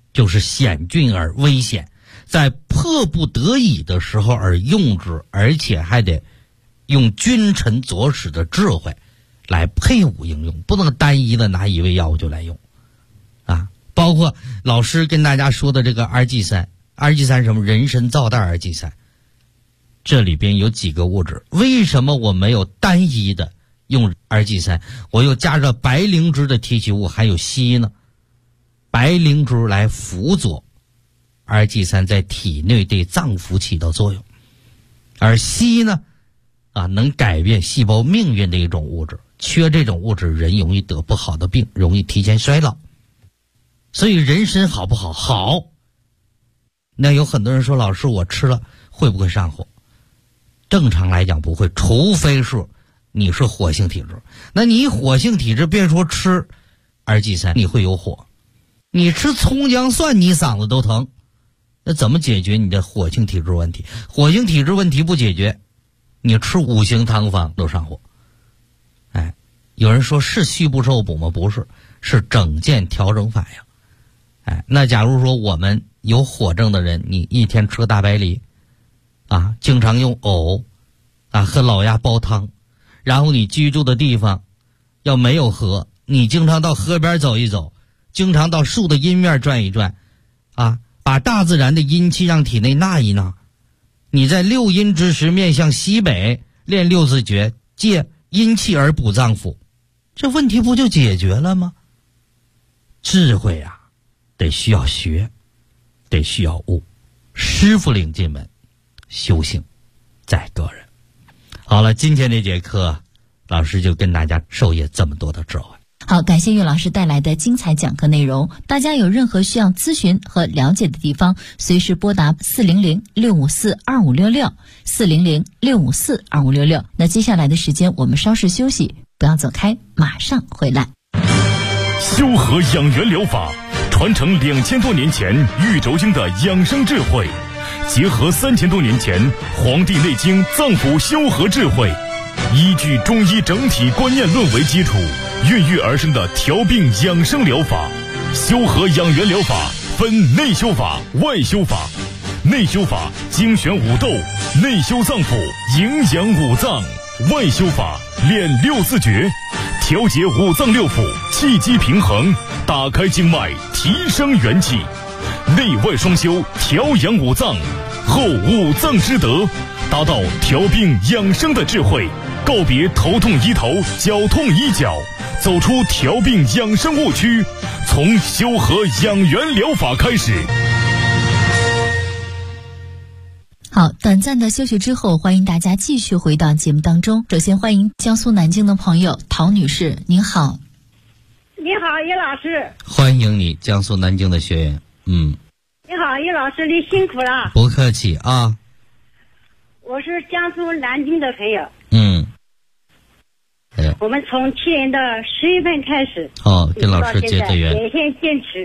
就是险峻而危险，在迫不得已的时候而用之，而且还得用君臣佐使的智慧来配伍应用，不能单一的拿一味药物就来用啊。包括老师跟大家说的这个RG3什么人参皂苷RG3，这里边有几个物质，为什么我没有单一的用RG3，我又加上白灵芝的提取物还有硒呢？白灵芝来辅佐 RG3 在体内对脏腑起到作用，而硒呢能改变细胞命运的一种物质，缺这种物质人容易得不好的病，容易提前衰老。所以人参好不好？好。那有很多人说，老师我吃了会不会上火？正常来讲不会，除非是你是火性体质。那你火性体质别说吃RG3你会有火，你吃葱姜蒜你嗓子都疼，那怎么解决你的火性体质问题？火性体质问题不解决，你吃五行汤方都上火。有人说是虚不受补吗？不是，是整件调整反应。那假如说我们有火症的人，你一天吃个大白梨经常用藕和老鸭煲汤，然后你居住的地方要没有河，你经常到河边走一走，经常到树的阴面转一转把大自然的阴气让体内纳一纳。你在六阴之时面向西北练六字诀，借阴气而补脏腑，这问题不就解决了吗？智慧得需要学，得需要悟，师傅领进门，修行在个人。好了，今天这节课老师就跟大家授业这么多的智慧。 好，感谢岳老师带来的精彩讲课内容。大家有任何需要咨询和了解的地方，随时拨打400-654-2566 400-654-2566。那接下来的时间我们稍事休息，不要走开，马上回来。 修和养元疗法传承2000多年前玉轴经的养生智慧，结合3000多年前《黄帝内经》脏腑修和智慧，依据中医整体观念论为基础，孕育而生的调病养生疗法。修和养元疗法分内修法、外修法。内修法精选五斗，内修脏腑，营养五脏；外修法练六字诀，调节五脏六腑，气机平衡，打开经脉，提升元气。内外双修，调养五脏，后五脏之德，达到调病养生的智慧，告别头痛医头，脚痛医脚，走出调病养生误区，从修和养元疗法开始。 好，短暂的休息之后，欢迎大家继续回到节目当中。首先欢迎江苏南京的朋友陶女士，您好。 你好，叶老师。 欢迎你，江苏南京的学员。 你好，叶老师，你辛苦了。 不客气啊。 我是江苏南京的朋友。我们从去年的10月份开始， 跟老师结的缘， 每天坚持。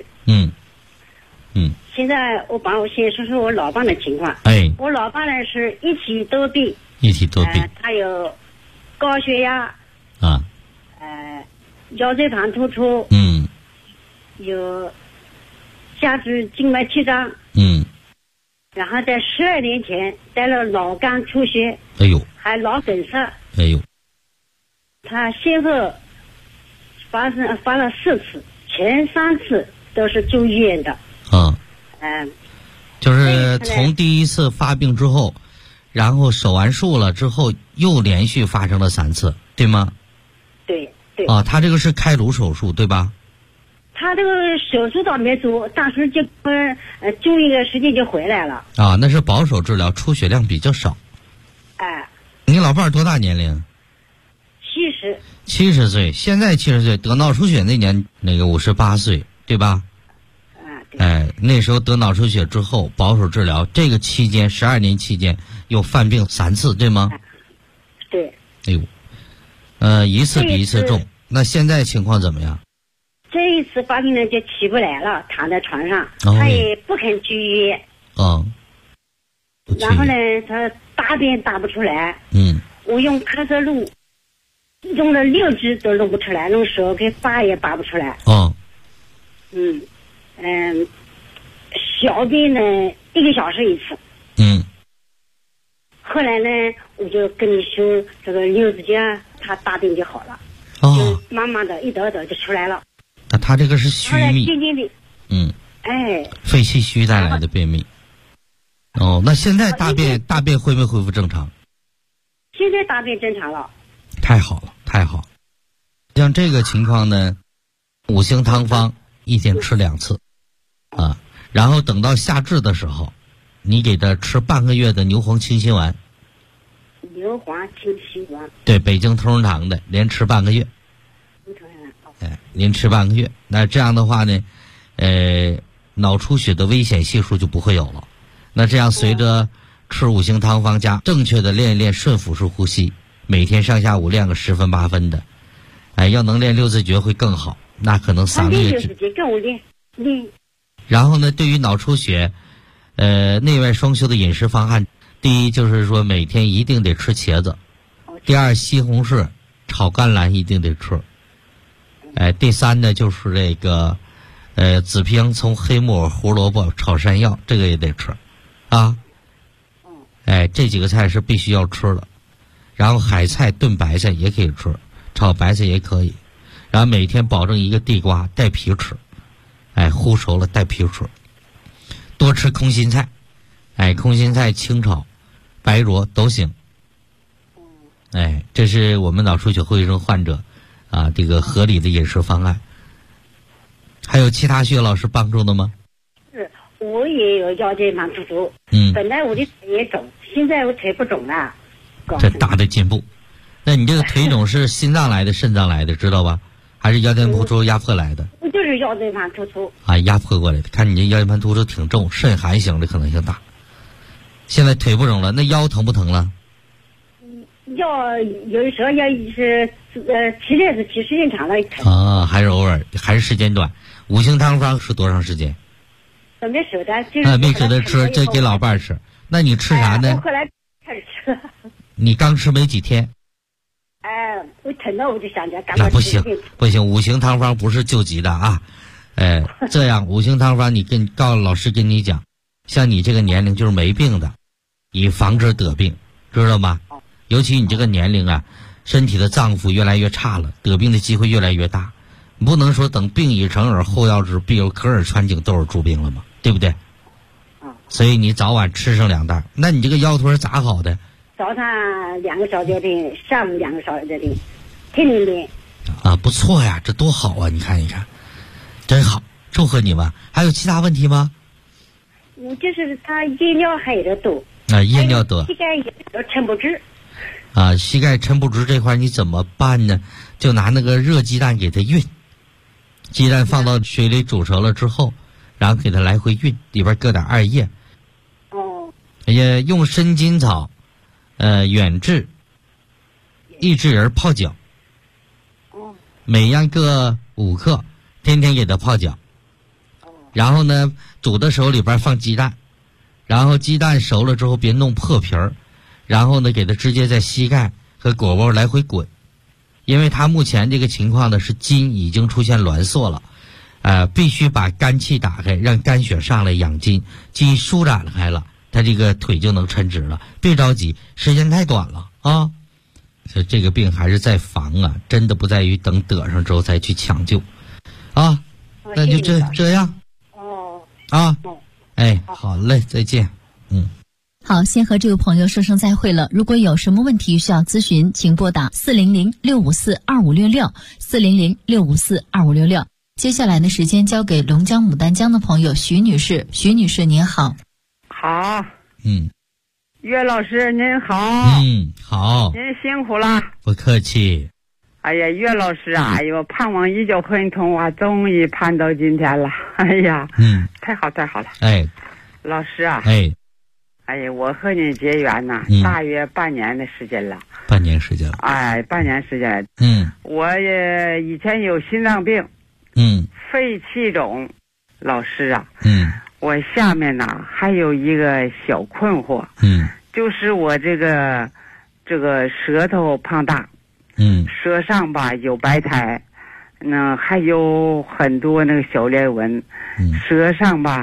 现在我先说说我老伴的情况。我老伴呢是一体多病。他有高血压腰椎盘突出，有下肢静脉曲张，然后在12年前得了脑干出血，还脑梗塞，他先后发了4次，前3次都是住医院的。 就是从第一次发病之后，然后手完术了之后，又连续发生了3次，对吗？ 对。 他这个是开颅手术对吧？ 他这个手术倒没做，当时就住一个时间就回来了。 那是保守治疗，出血量比较少。你老伴多大年龄？70岁，现在70岁，得脑出血那年那个58岁，对吧？那时候得脑出血之后保守治疗，这个期间12年期间又犯病3次，对吗？ 对。 一次比一次重。那现在情况怎么样？ 这一次发病呢就起不来了，躺在床上，他也不肯去医院。然后呢，他大便打不出来。我用咳嗽露用了6支都弄不出来，用手给拔也拔不出来。 小便呢1个小时一次。后来呢，我就跟你说这个牛子姐，她大便就好了，就慢慢的一点点就出来了。 那他这个是虚秘， 渐渐的， 肺气虚带来的便秘。那现在大便会没恢复正常？ 现在大便正常了。 太好了，太好。像这个情况呢，5星汤方1天吃2次，然后等到夏至的时候，你给他吃半个月的牛黄清心丸。 牛黄清心丸。对， 北京同仁堂的，连吃半个月。连吃半个月，那这样的话呢，脑出血的危险系数就不会有了。那这样随着吃5星汤方加正确的练一练顺腹式呼吸，每天上下午练个10分8分的，要能练6字诀会更好。那可能3个月。 练6字诀跟我练。 然后呢，对于脑出血，内外双修的饮食方案，第一就是说每天一定得吃茄子，第二西红柿炒甘蓝一定得吃。第三呢就是这个，紫皮洋葱、黑木耳、胡萝卜炒山药，这个也得吃，这几个菜是必须要吃的。然后海菜炖白菜也可以吃，炒白菜也可以。然后每天保证一个地瓜带皮吃，烀熟了带皮吃。多吃空心菜，空心菜清炒、白灼都行。这是我们脑出血后遗症患者。这个合理的饮食方案。还有其他徐老师帮助的吗？ 是，我也有腰间盘突出。本来我的腿也肿，现在我腿不肿了。 这大的进步。那你这个腿肿是心脏来的、肾脏来的，知道吧？还是腰间盘突出压迫来的？ 我就是腰间盘突出。 压迫过来的。看你这腰间盘突出挺重，肾寒型的可能性大。现在腿不肿了，那腰疼不疼了？ 腰有的时候要是提时间长了疼。 还是偶尔，还是时间短。5星汤方是多长时间？ 没舍得，就是没舍得吃，这给老伴儿吃。那你吃啥呢？ 我后来开始吃了。 你刚吃没几天？ 我疼了我就想着赶快吃。不行，5星汤方不是救急的啊。这样5星汤方告诉老师跟你讲，像你这个年龄就是没病的，以防止得病，知道吗？尤其你这个年龄身体的脏腑越来越差了，得病的机会越来越大。你不能说等病已成而后要之，必有可耳穿颈都是诸病了嘛，对不对？所以你早晚吃上2袋。那你这个腰腿咋好的？ 早上2个小节练，下午2个小节练，天天练。 不错呀，这多好啊！你看一看，真好，祝贺你们。还有其他问题吗？ 就是他夜尿还有点多。 夜尿多。 膝盖有点抻不直。 膝盖抻不直这块你怎么办呢？就拿那个热鸡蛋给它熨，鸡蛋放到水里煮熟了之后，然后给它来回熨，里边搁点2叶。也用生筋草、远志、益智仁泡脚。每样各5克，天天给它泡脚。然后呢，煮的时候里边放鸡蛋，然后鸡蛋熟了之后别弄破皮儿。然后呢，给它直接在膝盖和腘窝来回滚，因为它目前这个情况呢是筋已经出现挛缩了，必须把肝气打开，让肝血上来养筋，筋舒展开了，它这个腿就能抻直了。别着急，时间太短了啊！所以这个病还是在防真的不在于等得上之后再去抢救那就这样。好嘞，再见。 好，先和这位朋友说声再会了。如果有什么问题需要咨询，请拨打400-654-2566，400-654-2566。接下来的时间交给龙江牡丹江的朋友徐女士。徐女士您好。 好。岳老师您好。 好。 您辛苦了。 不客气。 哎呀，岳老师啊，盼望已久很痛啊，终于盼到今天了。哎呀。太好了。老师啊。我和您结缘大约半年的时间了。 半年时间了。 半年时间。我也以前有心脏病。肺气肿。老师啊。我下面还有一个小困惑。就是我这个舌头胖大。舌上有白苔，还有很多那个小裂纹。舌上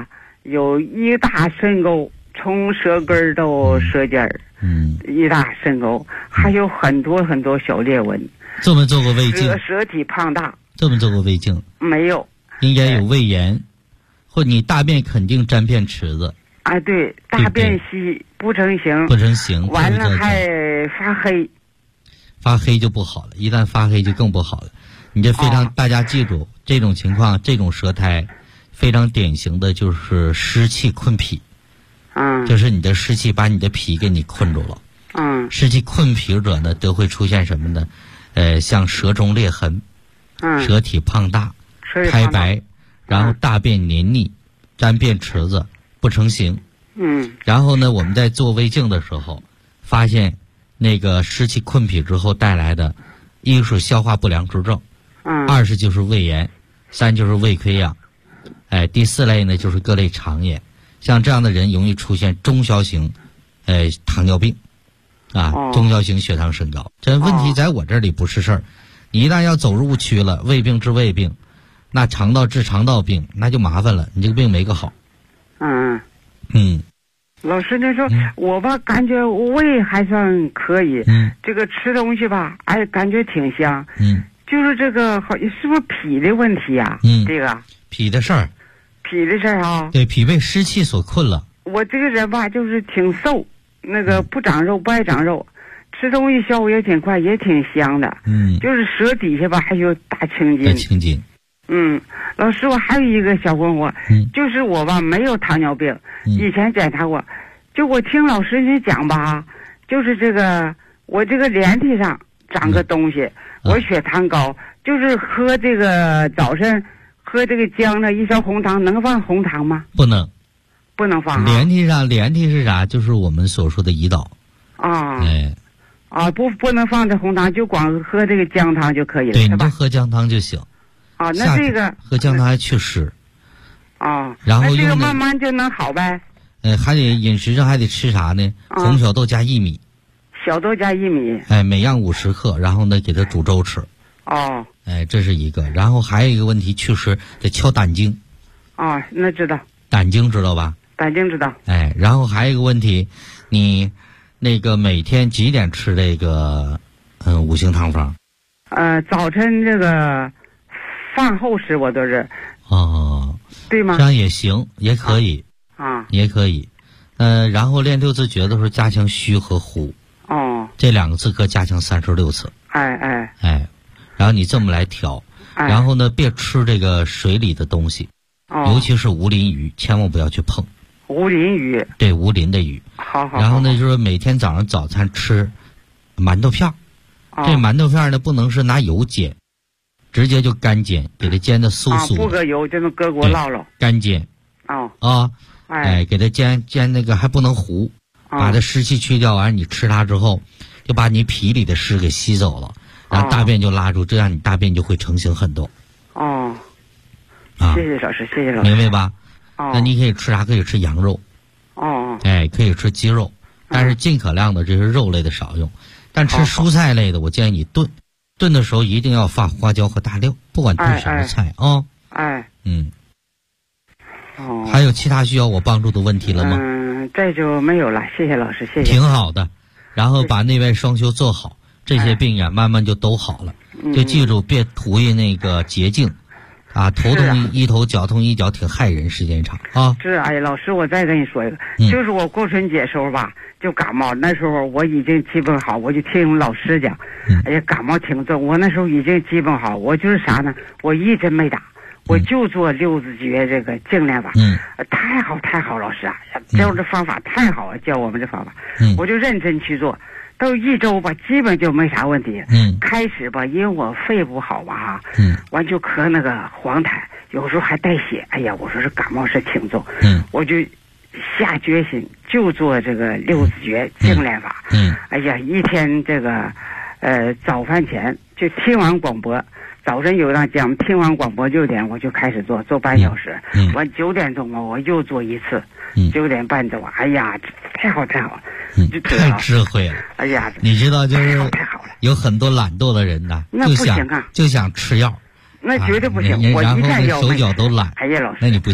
有一大深沟，从舌根到舌尖儿，一大深沟，还有很多很多小裂纹。 这么做过胃镜？ 舌体胖大。 这么做过胃镜？ 没有。 应该有胃炎，或你大便肯定沾遍池子。 啊，对，大便稀不成形。 不成形。 完了还发黑。 发黑就不好了，一旦发黑就更不好了。你这非常，大家记住这种情况，这种舌苔非常典型的就是湿气困脾。就是你的湿气把你的脾给你困住了。湿气困脾者呢，都会出现什么呢？像舌中裂痕，舌体胖大，苔白，然后大便黏腻，沾遍池子，不成形。然后呢，我们在做胃镜的时候，发现那个湿气困脾之后带来的，一是消化不良之症，二是就是胃炎，三就是胃溃疡，第四类呢就是各类肠炎。像这样的人容易出现中小型，糖尿病，中小型血糖升高。这问题在我这里不是事儿，你一旦要走入误区了，胃病治胃病，那肠道治肠道病，那就麻烦了，你这个病没个好。 老师，那说我吧，感觉胃还算可以，这个吃东西吧，感觉挺香，就是这个好是不是脾的问题呀？这个脾的事儿。 脾的事儿啊， 对，脾被湿气所困了。 我这个人吧，就是挺瘦，那个不长肉，不爱长肉，吃东西消化也挺快，也挺香的。就是舌底下吧还有大青筋。 青筋。 老师，我还有一个小困惑，就是我吧没有糖尿病，以前检查过，就我听老师你讲吧，就是这个我这个连体上长个东西，我血糖高，就是喝这个早晨。喝这个姜呢，一勺红糖能放红糖吗？ 不能， 不能放。 连体是啥？就是我们所说的胰岛。 不能放这红糖，就光喝这个姜汤就可以了。 对，你就喝姜汤就行。 那这个喝姜汤还祛湿。 然后这个慢慢就能好呗。 还得饮食上还得吃啥呢？红小豆加薏米。 小豆加薏米。 每样50克，然后呢给它煮粥吃。这是一个，然后还有一个问题，祛湿得敲胆经。 那知道。 胆经知道吧？ 胆经知道。 然后还有一个问题，你那个每天几点吃这个五行汤方？ 早晨这个饭后吃我都是。对吗？ 这样也行，也可以。也可以。然后练六字诀的时候加强虚和呼。这2个字各加强36次。然后你这么来调，然后呢，别吃这个水里的东西，尤其是无鳞鱼，千万不要去碰。 无鳞鱼。对， 无鳞的鱼。 好。 然后呢，就是每天早上早餐吃馒头片这馒头片呢，不能是拿油煎，直接就干煎，给它煎的酥酥的。 不搁油，就能搁锅烙烙。 干煎。给它煎那个还不能糊，把它湿气去掉完，你吃它之后，就把你脾里的湿给吸走了。然后大便就拉住，这样你大便就会成型很多。 谢谢老师，谢谢老师。 明白吧？那你可以吃啥？可以吃羊肉。可以吃鸡肉，但是尽可量的这些肉类的少用。但吃蔬菜类的，我建议你炖的时候一定要放花椒和大料，不管炖什么菜啊。还有其他需要我帮助的问题了吗？ 这就没有了，谢谢老师，谢谢。 挺好的，然后把内外双修做好。这些病呀，慢慢就都好了。就记住，别图一那个捷径，头痛一头，脚痛一脚，挺害人，时间长啊。 老师，我再跟你说一个，就是我过春节时候吧，就感冒，那时候我已经基本好，我就听老师讲，感冒挺重，我那时候已经基本好，我就是啥呢？我一针没打，我就做六字诀这个净练法。太好，老师教这方法太好了，教我们这方法，我就认真去做。到1周吧，基本就没啥问题。开始吧，因为我肺不好吧，完就咳那个黄痰，有时候还带血。我说这感冒是挺重。我就下决心就做这个六字诀净练法。一天这个早饭前就听完广播，早晨有一档节目，听完广播6点我就开始做半小时。完9点钟嘛，我又做一次。9点半钟，太好了。 太智慧了！你知道，就是太好了。 有很多懒惰的人呐，就想吃药， 那绝对不行。 然后手脚都懒。 老师， 那你不行。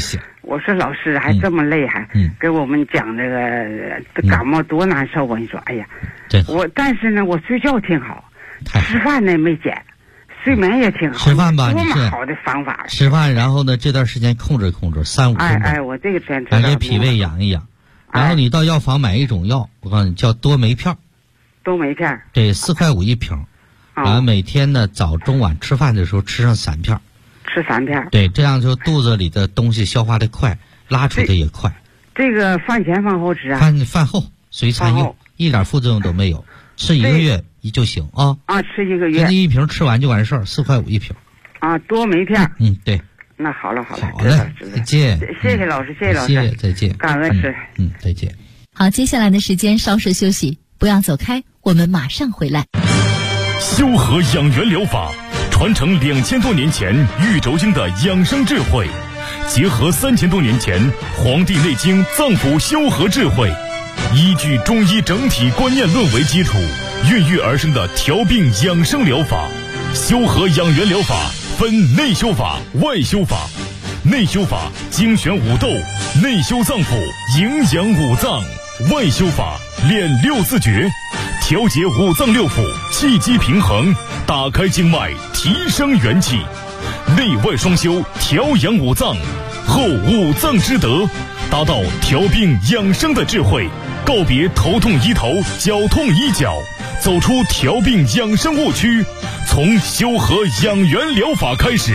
我说老师还这么厉害，给我们讲这个感冒多难受啊！你说，哎呀，但是呢，我睡觉挺好，吃饭呢没减，睡眠也挺好。 吃饭吧， 多么好的方法！ 吃饭，然后呢，这段时间控制3-5分钟。 哎，我这个天把这脾胃养一养，然后你到药房买一种药，我告诉你叫多酶片。 多酶片。 对，4块5一瓶，然后每天呢早中晚吃饭的时候吃上3片。 吃3片， 对，这样就肚子里的东西消化的快，拉出的也快。 这个饭前饭后吃啊？ 饭后随餐用，一点副作用都没有，吃1个月就行啊。 吃1个月。 这一瓶吃完就完事儿，4块5一瓶。 多酶片。 对。 那好了。 好嘞，再见。 谢谢老师，谢谢老师， 再见。 感恩师。 再见。 好，接下来的时间稍事休息，不要走开，我们马上回来。 修和养元疗法。传承2000多年前玉轴经的养生智慧，结合3000多年前《黄帝内经》脏腑修和智慧，依据中医整体观念论为基础，孕育而生的调病养生疗法。修和养元疗法分内修法、外修法。内修法精选五斗，内修脏腑，营养五脏；外修法练6字诀，调节五脏六腑，气机平衡，打开经脉，提升元气。内外双修，调养五脏，后五脏之德，达到调病养生的智慧。告别头痛医头，脚痛医脚，走出调病养生误区，从修和养元疗法开始。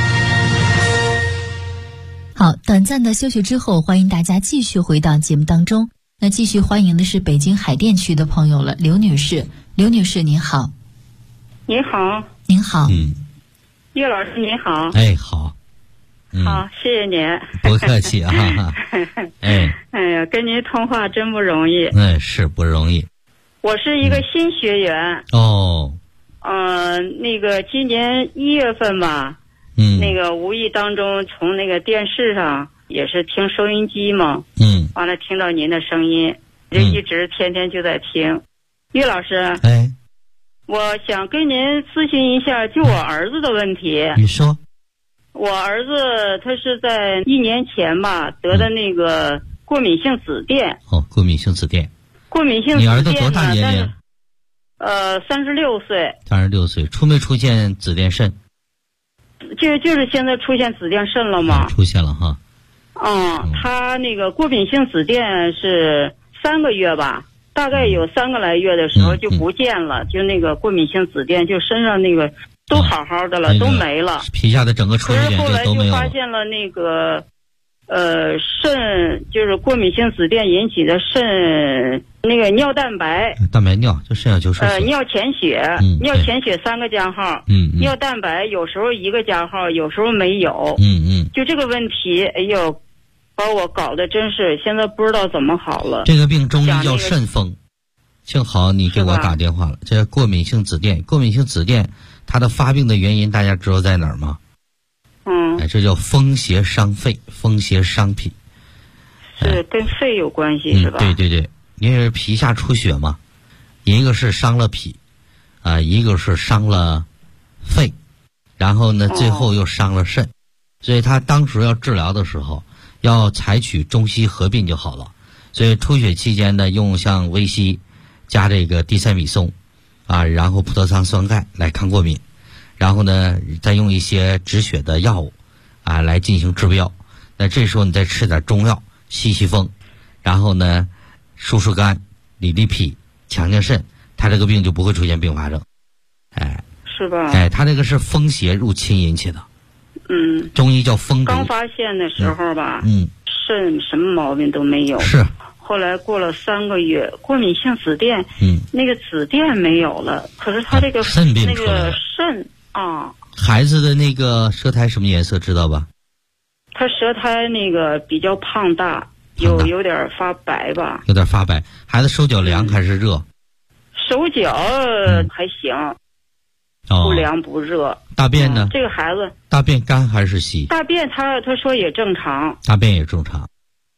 好，短暂的休息之后，欢迎大家继续回到节目当中。那继续欢迎的是北京海淀区的朋友了，刘女士。刘女士您好。 您好。 您好。 岳老师您好。 好。 好，谢谢您。 不客气啊。 哎呀，跟您通话真不容易。 是不容易。 我是一个新学员。那个今年1月份吧。那个无意当中从那个电视上也是听收音机嘛。完了听到您的声音，就一直天天就在听。岳老师。我想跟您咨询一下，就我儿子的问题。 你说。 我儿子他是在1年前吧得的那个过敏性紫癜。 过敏性紫癜。 过敏性紫癜。 你儿子多大年龄 ？36岁。 36岁，出没出现紫癜肾？ 就是现在出现紫癜肾了吗？ 出现了哈。 他那个过敏性紫癜是3个月吧，大概有3个来月的时候就不见了，就那个过敏性紫癜，就身上那个都好好的了，都没了， 皮下的整个处理点就都没有了。 可是后来就发现了那个肾，就是过敏性紫癜引起的肾那个尿蛋白尿，就肾小球受损。 尿潜血，尿潜血3个加号，尿蛋白有时候1个加号，有时候没有，就这个问题，哎呦，把我搞得真是现在不知道怎么好了。 这个病中医叫肾风，幸好你给我打电话了。这过敏性紫癜，过敏性紫癜，它的发病的原因大家知道在哪儿吗？这叫风邪伤肺，风邪伤脾， 是跟肺有关系是吧？ 对，因为皮下出血嘛，一个是伤了脾，一个是伤了肺，然后呢，最后又伤了肾，所以他当时要治疗的时候，要采取中西合并就好了。所以出血期间呢，用像维 C 加这个地塞米松，然后葡萄糖酸钙来抗过敏，然后呢，再用一些止血的药物，来进行治标。那这时候你再吃点中药，吸风，然后呢，疏疏肝，理理脾，强强肾，他这个病就不会出现并发症。 是吧？ 他这个是风邪入侵引起的。中医叫风毒。 刚发现的时候吧，肾什么毛病都没有。 是。 后来过了3个月，过敏性紫癜，那个紫癜没有了，可是他这个肾病出来了。 那个肾孩子的那个舌苔什么颜色知道吧？ 他舌苔那个比较胖大，有点发白吧。 有点发白。孩子手脚凉还是热？ 手脚还行，不凉不热。 大便呢？ 这个孩子大便干还是稀？ 大便他说也正常。 大便也正常。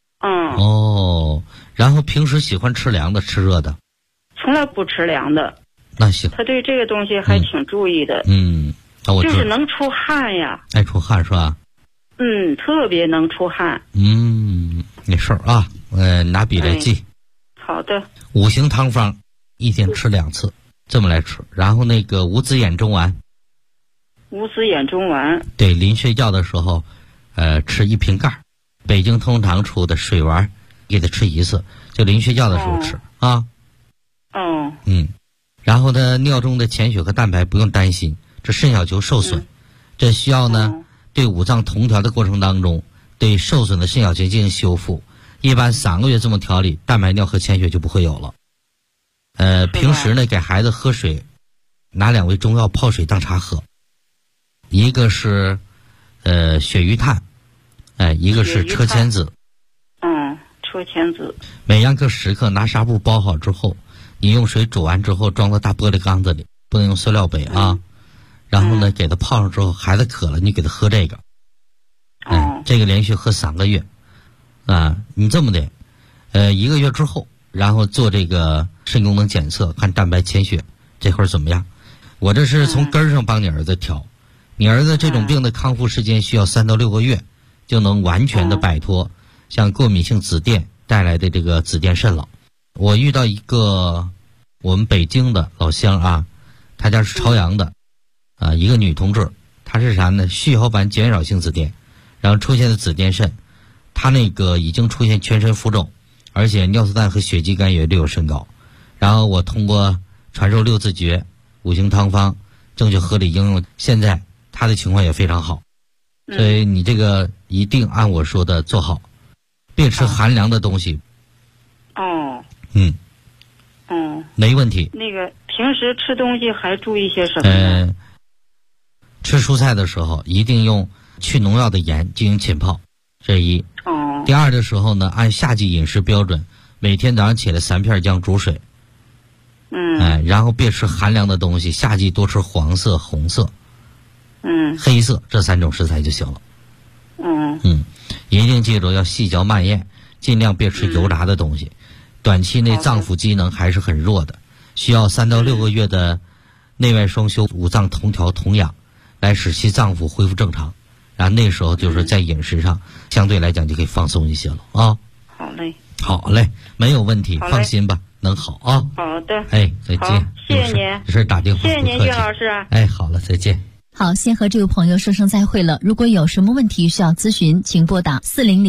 然后平时喜欢吃凉的吃热的？ 从来不吃凉的。 那行。 他对这个东西还挺注意的。 我就是能出汗呀。 爱出汗是吧？ 特别能出汗。 没事啊，拿笔来记。 好的。 5行汤方，一天吃2次，这么来吃。然后那个无子眼中丸。 无子眼中丸。 对，临睡觉的时候，吃1瓶盖。北京通常出的水丸，给它吃1次，就临睡觉的时候吃啊。然后呢，尿中的潜血和蛋白不用担心，这肾小球受损，这需要呢对五脏同调的过程当中，对受损的肾小球进行修复。一般3个月这么调理，蛋白尿和潜血就不会有了。平时呢，给孩子喝水，拿2味中药泡水当茶喝，一个是鳕鱼炭，一个是车前子。 车前子。 每样各10克，拿纱布包好之后，你用水煮完之后装到大玻璃缸子里，不能用塑料杯啊。然后呢，给它泡上之后，孩子渴了，你给他喝这个。这个连续喝3个月。你这么的，1个月之后，然后做这个肾功能检测，看蛋白潜血这会儿怎么样。我这是从根儿上帮你儿子调，你儿子这种病的康复时间需要3到6个月，就能完全的摆脱像过敏性紫癜带来的这个紫癜肾了。我遇到一个我们北京的老乡啊，他家是朝阳的一个女同志，她是啥呢？细胞板减扰性紫癜，然后出现的紫癜肾，她那个已经出现全身浮肿，而且尿素氮和血肌酐也略有升高。然后我通过传授6字诀、5行汤方正确合理应用，现在她的情况也非常好。所以你这个一定按我说的做好，别吃寒凉的东西。没问题。 那个平时吃东西还注意些什么呢？ 吃蔬菜的时候一定用去农药的盐进行浸泡，这是一。第二的时候呢，按夏季饮食标准，每天早上起来3片姜煮水。然后别吃寒凉的东西，夏季多吃黄色、红色、黑色这3种食材就行了。一定记住要细嚼慢咽，尽量别吃油炸的东西。短期内脏腑机能还是很弱的，需要3到6个月的内外双修、五脏同调同养，来使其脏腑恢复正常。然后那时候就是在饮食上相对来讲就可以放松一些了啊。好嘞，没有问题，放心吧，能好啊。 好的。 再见。 谢谢您。 没事打电话。 谢谢您，岳老师。 好了，再见。 好，先和这位朋友说声再会了。如果有什么问题需要咨询，请拨打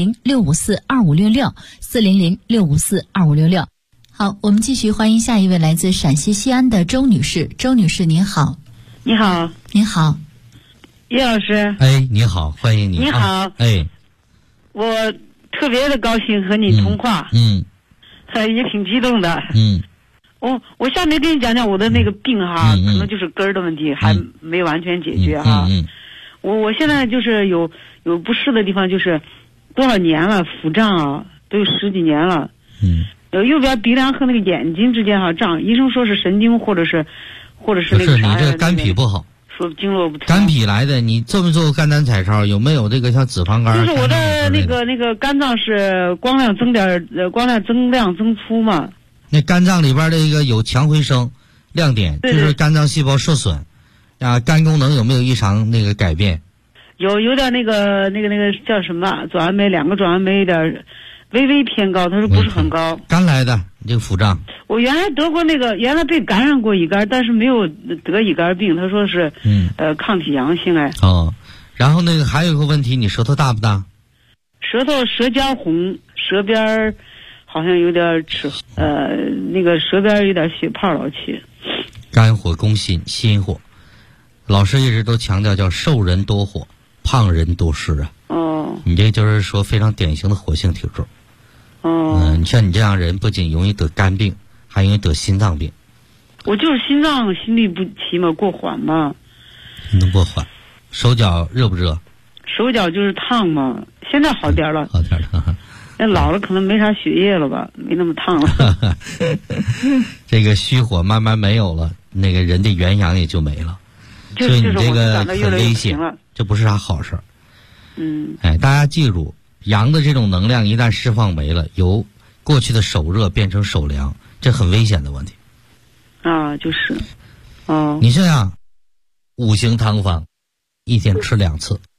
400-654-2566，400-654-2566。好，我们继续欢迎下一位来自陕西西安的周女士。周女士您好。 你好。 您好。 叶老师。 你好，欢迎你。 你好。我特别的高兴和你通话。也挺激动的。我下面跟你讲讲我的那个病哈，可能就是根儿的问题，还没完全解决哈。我现在就是有不适的地方，就是多少年了，腹胀啊，都有10几年了。右边鼻梁和那个眼睛之间胀，医生说是神经或者是那个啥。 你这肝脾不好。 说经络不通。 肝脾来的，你做没做过肝胆彩超？有没有这个像脂肪肝？ 就是我的那个肝脏是光亮增量增粗嘛。 那肝脏里边的一个有强回声亮点，就是肝脏细胞受损肝功能有没有异常那个改变？ 有点那个叫什么转氨酶，2个转氨酶有点微微偏高，他说不是很高。 肝来的这个腹胀。我原来得过原来被感染过乙肝，但是没有得乙肝病，他说是抗体阳性然后那个还有一个问题，你舌头大不大？ 舌尖红，舌边好像有点那个舌边有点血泡老起。 肝火攻心，心火。老师一直都强调叫瘦人多火，胖人多湿啊。你这就是说非常典型的火性体质。你像你这样人，不仅容易得肝病，还容易得心脏病。 我就是心脏心律不齐嘛，过缓嘛。 能过缓。手脚热不热？ 手脚就是烫嘛，现在好点了。 好点了。 那老了可能没啥血液了吧，没那么烫了。 这个虚火慢慢没有了，那个人的元阳也就没了。所以你这个很危险，这不是啥好事儿。大家记住，阳的这种能量一旦释放没了，由过去的手热变成手凉，这很危险的问题。 就是。 你这样，5行汤方，一天吃2次，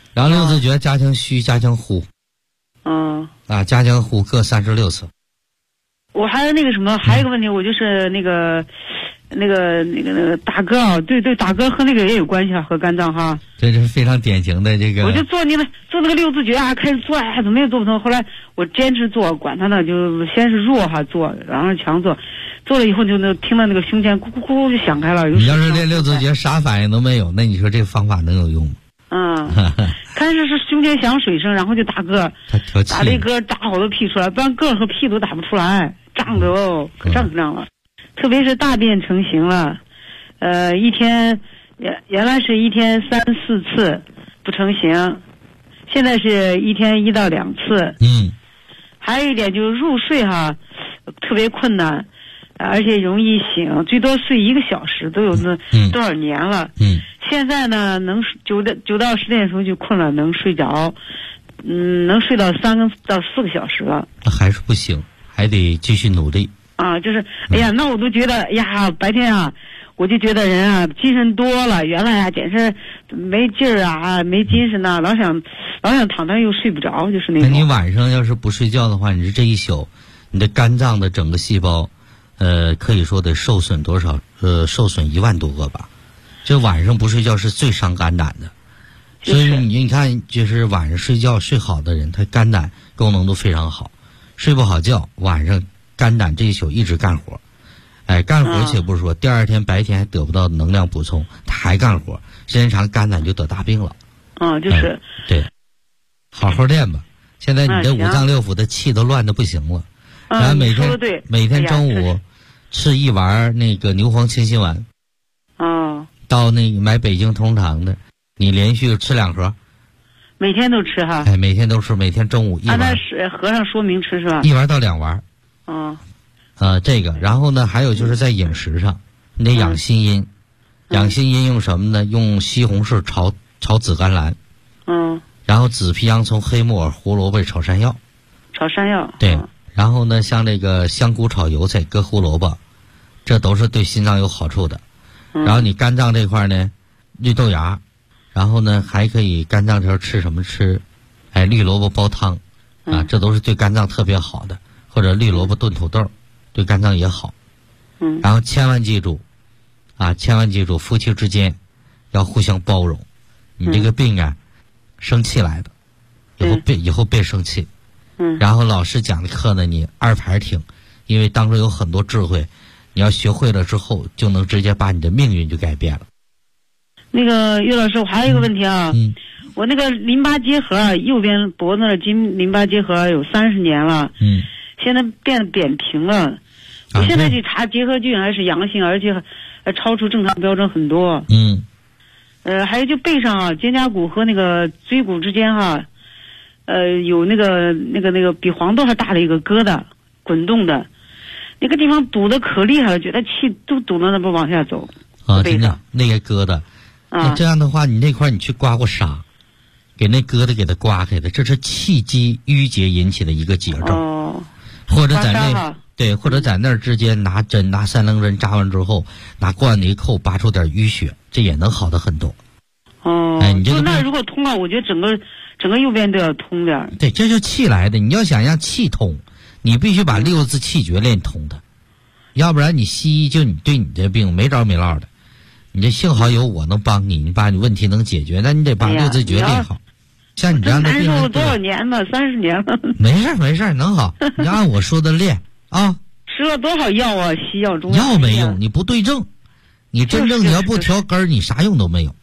然后六字诀加强虚加强呼。加强呼各36次。 我还有那个什么，还有一个问题，我就是那个打嗝啊，对，打嗝和那个也有关系啊，和肝脏哈。 这是非常典型的这个。 我就做那个六字诀啊，开始做，怎么也做不通。后来我坚持做，管他呢，就先是弱哈做，然后强做，做了以后就听到那个胸前咕咕咕就响开了。 你要是练六字诀啥反应都没有，那你说这个方法能有用吗？ 开始是胸前响水声，然后就打嗝，打了一嗝，打好多屁出来，不然嗝和屁都打不出来，胀的可胀了。特别是大便成型了，一天原来是一天3、4次不成型，现在是一天1到2次。还有一点就是入睡哈，特别困难，而且容易醒，最多睡1个小时都有那多少年了。现在呢，能9到10点钟就困了，能睡着，能睡到3到4个小时了。 那还是不行，还得继续努力。 就是哎呀，那我都觉得呀，白天啊，我就觉得人啊精神多了，原来啊简直没劲儿啊，没精神呐，老想躺那又睡不着，就是那种。 那你晚上要是不睡觉的话，你是这一宿，你的肝脏的整个细胞，可以说得受损多少？受损1万多个吧。这晚上不睡觉是最伤肝胆的，所以你看，就是晚上睡觉睡好的人，他肝胆功能都非常好。睡不好觉，晚上肝胆这一宿一直干活，干活且不说，第二天白天还得不到能量补充，他还干活，时间长肝胆就得大病了。 就是对，好好练吧。现在你的5脏6腑的气都乱得不行了，然后每天中午吃1丸那个牛黄清心丸。到那个买北京同堂的，你连续吃2盒。 每天都吃哈。 每天都吃，每天中午1丸。 那是和尚说明吃是吧 ？1丸到2丸。这个，然后呢，还有就是在饮食上，你得养心阴。养心阴用什么呢？用西红柿炒紫甘蓝。然后紫皮洋葱、黑木耳、胡萝卜炒山药。 炒山药。 对。然后呢，像这个香菇炒油菜、搁胡萝卜，这都是对心脏有好处的。然后你肝脏这块呢，绿豆芽，然后呢还可以肝脏这吃什么吃？绿萝卜煲汤，这都是对肝脏特别好的，或者绿萝卜炖土豆，对肝脏也好。然后千万记住，夫妻之间要互相包容。你这个病啊，生气来的，以后别生气。然后老师讲的课呢，你2排听，因为当中有很多智慧。你要学会了之后，就能直接把你的命运就改变了。 那个岳老师，我还有一个问题啊，我那个淋巴结核，右边脖子的淋巴结核有30年了，现在变得扁平了。我现在去查结核菌还是阳性，而且超出正常标准很多。还有就背上啊，肩胛骨和那个椎骨之间哈，有那个比黄豆还大的一个疙瘩，滚动的。那个地方堵得可厉害了，觉得气都堵得那不往下走。 真的那个疙瘩，那这样的话，你那块你去刮过痧，给那疙瘩给它刮开的，这是气机淤结引起的一个结症。或者在那儿之间拿3棱针扎完之后，拿罐子一扣，拔出点淤血，这也能好的很多。你这个那如果通了，我觉得整个右边都要通点。 对，这就气来的。你要想让气通，你必须把6字气诀练通的，要不然你西医就对你这病没着没落的。你这幸好有我能帮你，你把你问题能解决，那你得把6字诀练好。像你这样的病人多少年了？30年了。 没事，能好。你按我说的练啊。 吃了多少药啊？西药、中药。 药没用，你不对症。你真正你要不调根儿，你啥用都没有。